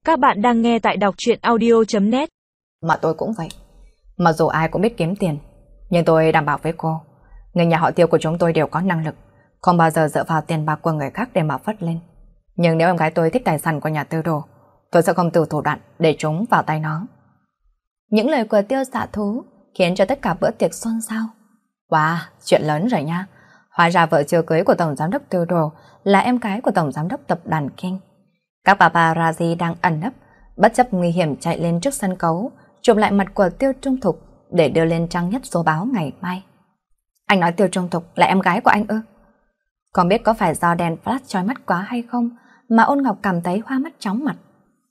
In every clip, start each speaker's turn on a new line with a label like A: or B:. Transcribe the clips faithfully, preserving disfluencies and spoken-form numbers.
A: Các bạn đang nghe tại đọc truyện audio chấm net.
B: Mà tôi cũng vậy. Mặc dù ai cũng biết kiếm tiền, nhưng tôi đảm bảo với cô, người nhà họ Tiêu của chúng tôi đều có năng lực, không bao giờ dựa vào tiền bạc của người khác để mà phất lên. Nhưng nếu em gái tôi thích tài sản của nhà Tư Đồ, tôi sẽ không từ thủ đoạn để chúng vào tay nó.
C: Những lời của Tiêu Dạ Thú khiến cho tất cả bữa tiệc xôn xao.
B: Wow, chuyện lớn rồi nha. Hóa ra vợ chưa cưới của Tổng Giám đốc Tư Đồ là em gái của Tổng Giám đốc tập đoàn King. Các paparazzi đang ẩn nấp, bất chấp nguy hiểm chạy lên trước sân khấu, chụp lại mặt của Tiêu Trung Thục để đưa lên trang nhất số báo ngày mai.
C: Anh nói Tiêu Trung Thục là em gái của anh ư? Không biết có phải do đèn flash chói mắt quá hay không mà Ôn Ngọc cảm thấy hoa mắt chóng mặt.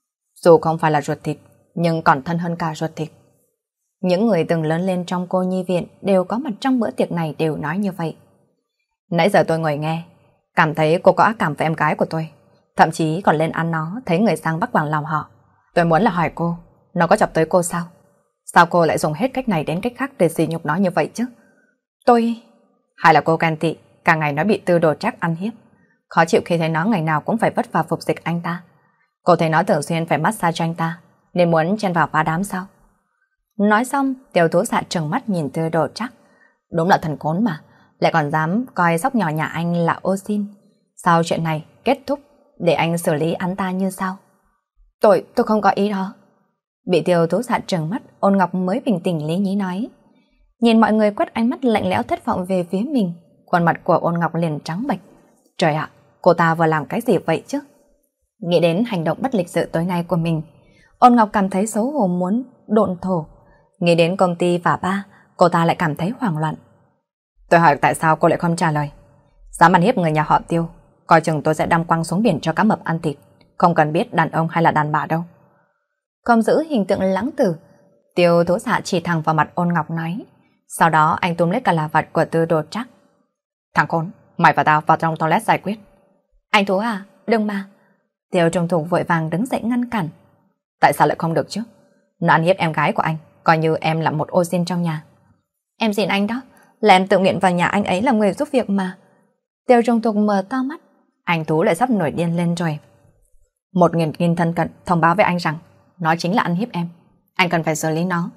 B: Dù không phải là ruột thịt, nhưng còn thân hơn cả ruột thịt. Những người từng lớn lên trong cô nhi viện đều có mặt trong bữa tiệc này đều nói như vậy. Nãy giờ tôi ngồi nghe, cảm thấy cô có ác cảm với em gái của tôi. Thậm chí còn lên ăn nó, thấy người sang bắt bằng lòng họ. Tôi muốn là hỏi cô, nó có chọc tới cô sao? Sao cô lại dùng hết cách này đến cách khác để sỉ nhục nó như vậy chứ? Tôi... Hay là cô ghen tị, cả ngày nó bị Tư Đồ Trác ăn hiếp. Khó chịu khi thấy nó ngày nào cũng phải vất vả phục dịch anh ta. Cô thấy nó thường xuyên phải massage cho anh ta, nên muốn chen vào phá đám sao? Nói xong, Tiêu Tú Dạ trừng mắt nhìn Tư Đồ Trác. Đúng là thần khốn mà, lại còn dám coi sóc nhỏ nhà anh là ô xin. Sau chuyện này kết thúc, để anh xử lý hắn ta như sao?
C: Tôi, tôi không có ý đó.
B: Bị Tiêu Tú Dạ trừng mắt, Ôn Ngọc mới bình tĩnh lý nhí nói.
C: Nhìn mọi người quét ánh mắt lạnh lẽo thất vọng về phía mình,
B: khuôn mặt của Ôn Ngọc liền trắng bệch. Trời ạ, cô ta vừa làm cái gì vậy chứ? Nghĩ đến hành động bất lịch sự tối nay của mình, Ôn Ngọc cảm thấy xấu hổ muốn độn thổ. Nghĩ đến công ty và ba, cô ta lại cảm thấy hoảng loạn. Tôi hỏi tại sao cô lại không trả lời? Dám ăn hiếp người nhà họ Tiêu, coi chừng tôi sẽ đâm quăng xuống biển cho cá mập ăn thịt, không cần biết đàn ông hay là đàn bà đâu.
C: Không giữ hình tượng lãng tử,
B: Tiêu Tú Dạ chỉ thẳng vào mặt Ôn Ngọc nói. Sau đó anh túm lấy cả là vạt của Tư Đồ Trác. Thằng khốn, mày và tao vào trong toilet giải quyết.
C: Anh Tú à, đừng mà.
B: Tiêu Trung Thục vội vàng đứng dậy ngăn cản. Tại sao lại không được chứ? Nó ăn hiếp em gái của anh, coi như em là một ô xin trong nhà.
C: Em xin anh đó, là em tự nguyện vào nhà anh ấy làm người giúp việc mà. Tiêu Trung Thục mở to mắt.
B: Anh Tú lại sắp nổi điên lên rồi. Một nghìn nghìn thân cận thông báo với anh rằng nó chính là ăn hiếp em. Anh cần phải xử lý nó.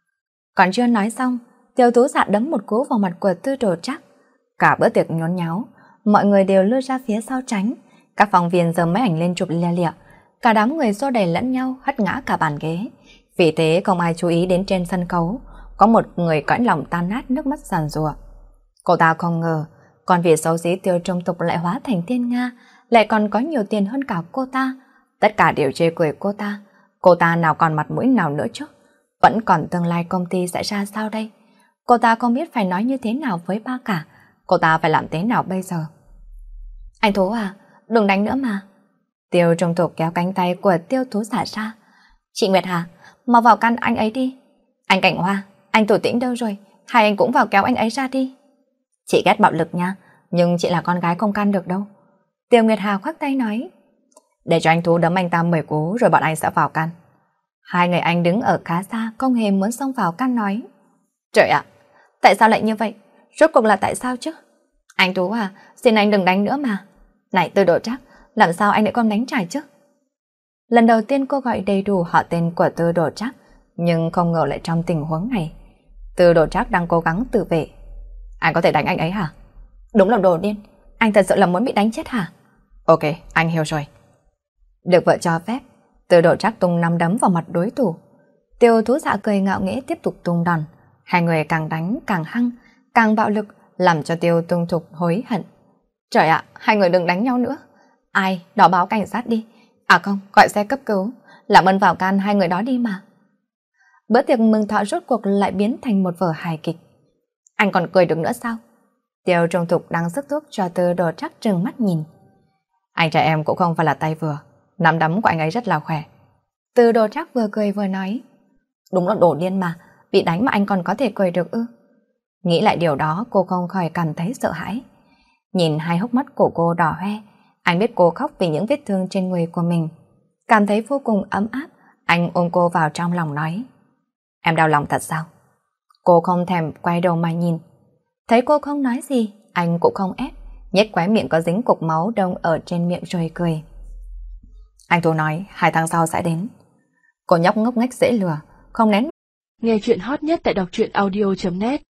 C: Còn chưa nói xong, Tiêu Tú Dạ đấm một cú vào mặt của Tư Đồ Trác.
B: Cả bữa tiệc nhốn nháo, mọi người đều lôi ra phía sau tránh. Các phóng viên giơ máy ảnh lên chụp lia lịa. Cả đám người xô đẩy lẫn nhau, hất ngã cả bàn ghế. Vì thế không ai chú ý đến trên sân khấu có một người cõi lòng tan nát nước mắt giàn giụa. Cô ta không ngờ con vị xấu xí Tiêu Trung Thục lại hóa thành thiên nga, lại còn có nhiều tiền hơn cả cô ta. Tất cả đều chê cười cô ta. Cô ta nào còn mặt mũi nào nữa chứ? Vẫn còn tương lai công ty sẽ ra sao đây? Cô ta không biết phải nói như thế nào với ba cả. Cô ta phải làm thế nào bây giờ?
C: Anh Tú à, đừng đánh nữa mà.
B: Tiêu Trung Thục kéo cánh tay của Tiêu Tú Dạ ra.
C: Chị Nguyệt Hà, mau vào căn anh ấy đi. Anh Cảnh Hoa, anh Tổ Tĩnh đâu rồi? Hai anh cũng vào kéo anh ấy ra đi.
B: Chị ghét bạo lực nha, nhưng chị là con gái không can được đâu.
C: Tiêu Nguyệt Hà khoác tay nói.
B: Để cho anh Tú đấm anh ta mười cú rồi bọn anh sẽ vào căn. Hai người anh đứng ở khá xa, không hề muốn xông vào căn nói.
C: Trời ạ, tại sao lại như vậy? Rốt cuộc là tại sao chứ? Anh Tú à, xin anh đừng đánh nữa mà. Này Tư Đồ Trác, làm sao anh lại không đánh trả chứ?
B: Lần đầu tiên cô gọi đầy đủ họ tên của Tư Đồ Trác, nhưng không ngờ lại trong tình huống này. Tư Đồ Trác đang cố gắng tự vệ. Anh có thể đánh anh ấy hả?
C: Đúng là đồ điên, anh thật sự là muốn bị đánh chết hả?
B: Ok, anh hiểu rồi. Được vợ cho phép, Tư Đồ Trác tung năm đấm vào mặt đối thủ. Tiêu Tú Dạ cười ngạo nghễ tiếp tục tung đòn. Hai người càng đánh càng hăng, càng bạo lực, làm cho Tiêu Trung Thục hối hận.
C: Trời ạ, hai người đừng đánh nhau nữa. Ai, đó báo cảnh sát đi. À không, gọi xe cấp cứu. Làm ơn vào can hai người đó đi mà.
B: Bữa tiệc mừng thọ rốt cuộc lại biến thành một vở hài kịch.
C: Anh còn cười được nữa sao?
B: Tiêu Trung Thục đang sức thuốc cho Tư Đồ Trác trừng mắt nhìn. Anh trai em cũng không phải là tay vừa, nắm đấm của anh ấy rất là khỏe.
C: Tư Đồ Trác vừa cười vừa nói. Đúng là đồ điên mà, bị đánh mà anh còn có thể cười được ư?
B: Nghĩ lại điều đó cô không khỏi cảm thấy sợ hãi. Nhìn hai hốc mắt của cô đỏ hoe, anh biết cô khóc vì những vết thương trên người của mình. Cảm thấy vô cùng ấm áp, anh ôm cô vào trong lòng nói. Em đau lòng thật sao? Cô không thèm quay đầu mà nhìn. Thấy cô không nói gì, anh cũng không ép, nhếch khóe miệng có dính cục máu đông ở trên miệng rồi cười. Anh Tú nói hai tháng sau sẽ đến. Cô nhóc ngốc nghếch dễ lừa, không nén.
A: Nghe chuyện hot nhất tại đọc truyện audio chấm net